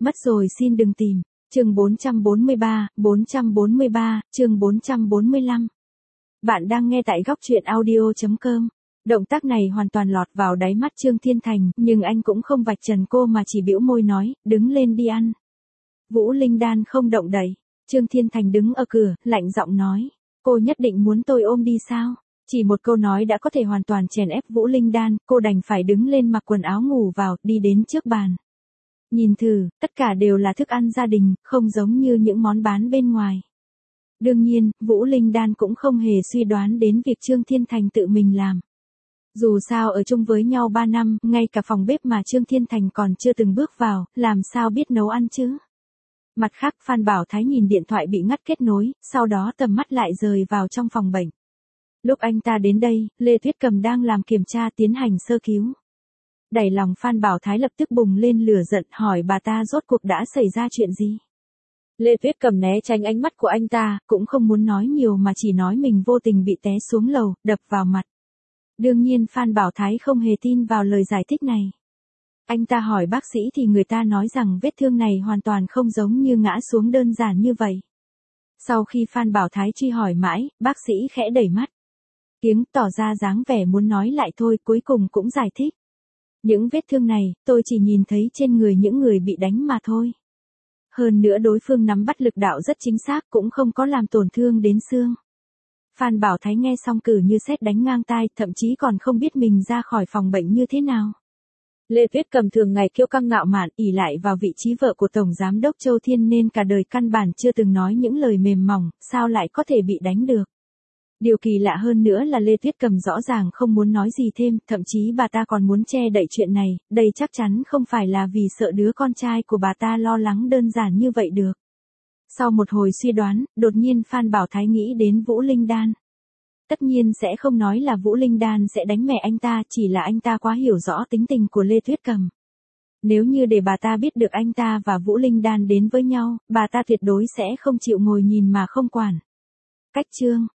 Mất rồi xin đừng tìm. Chương 443, chương 445. Bạn đang nghe tại góc truyện audio.com. Động tác này hoàn toàn lọt vào đáy mắt Trương Thiên Thành, nhưng anh cũng không vạch trần cô mà chỉ bĩu môi nói, đứng lên đi ăn. Vũ Linh Đan không động đậy. Trương Thiên Thành đứng ở cửa, lạnh giọng nói, cô nhất định muốn tôi ôm đi sao? Chỉ một câu nói đã có thể hoàn toàn chèn ép Vũ Linh Đan, cô đành phải đứng lên mặc quần áo ngủ vào, đi đến trước bàn. Nhìn thử, tất cả đều là thức ăn gia đình, không giống như những món bán bên ngoài. Đương nhiên, Vũ Linh Đan cũng không hề suy đoán đến việc Trương Thiên Thành tự mình làm. Dù sao ở chung với nhau 3 năm, ngay cả phòng bếp mà Trương Thiên Thành còn chưa từng bước vào, làm sao biết nấu ăn chứ? Mặt khác Phan Bảo Thái nhìn điện thoại bị ngắt kết nối, sau đó tầm mắt lại rời vào trong phòng bệnh. Lúc anh ta đến đây, Lê Tuyết Cầm đang làm kiểm tra tiến hành sơ cứu. Đẩy lòng Phan Bảo Thái lập tức bùng lên lửa giận, hỏi bà ta rốt cuộc đã xảy ra chuyện gì. Lê Tuyết Cầm né tránh ánh mắt của anh ta, cũng không muốn nói nhiều mà chỉ nói mình vô tình bị té xuống lầu, đập vào mặt. Đương nhiên Phan Bảo Thái không hề tin vào lời giải thích này. Anh ta hỏi bác sĩ thì người ta nói rằng vết thương này hoàn toàn không giống như ngã xuống đơn giản như vậy. Sau khi Phan Bảo Thái truy hỏi mãi, bác sĩ khẽ đẩy mắt kiếng, tỏ ra dáng vẻ muốn nói lại thôi, cuối cùng cũng giải thích. Những vết thương này, tôi chỉ nhìn thấy trên người những người bị đánh mà thôi. Hơn nữa đối phương nắm bắt lực đạo rất chính xác, cũng không có làm tổn thương đến xương. Phan Bảo Thái nghe xong cử như sét đánh ngang tai, thậm chí còn không biết mình ra khỏi phòng bệnh như thế nào. Lê Tuyết Cầm thường ngày kiêu căng ngạo mạn, ỷ lại vào vị trí vợ của Tổng Giám đốc Châu Thiên nên cả đời căn bản chưa từng nói những lời mềm mỏng, sao lại có thể bị đánh được. Điều kỳ lạ hơn nữa là Lê Tuyết Cầm rõ ràng không muốn nói gì thêm, thậm chí bà ta còn muốn che đậy chuyện này, đây chắc chắn không phải là vì sợ đứa con trai của bà ta lo lắng đơn giản như vậy được. Sau một hồi suy đoán, đột nhiên Phan Bảo Thái nghĩ đến Vũ Linh Đan. Tất nhiên sẽ không nói là Vũ Linh Đan sẽ đánh mẹ anh ta, chỉ là anh ta quá hiểu rõ tính tình của Lê Tuyết Cầm. Nếu như để bà ta biết được anh ta và Vũ Linh Đan đến với nhau, bà ta tuyệt đối sẽ không chịu ngồi nhìn mà không quản. Cách chương